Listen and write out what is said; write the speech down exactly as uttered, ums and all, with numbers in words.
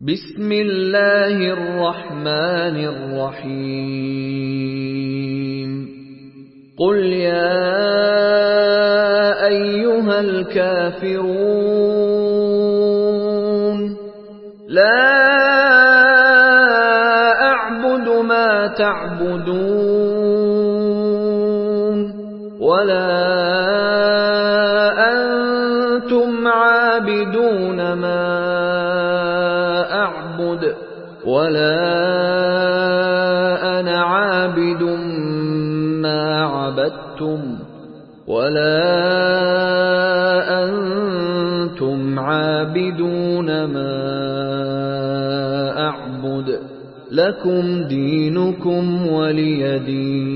बिस्मिल्लाहिर रहमानिर रहीम। कुल या अय्युहल काफिरून ला अअबुदु मा तअबुदून वला अंतुम आबिदून मा अअबुदु वला अना आबिदुम मा अबदतुम वला अंतुम आबिदून मा अअबुदु लकुम दीनुकुम वलिय दीन।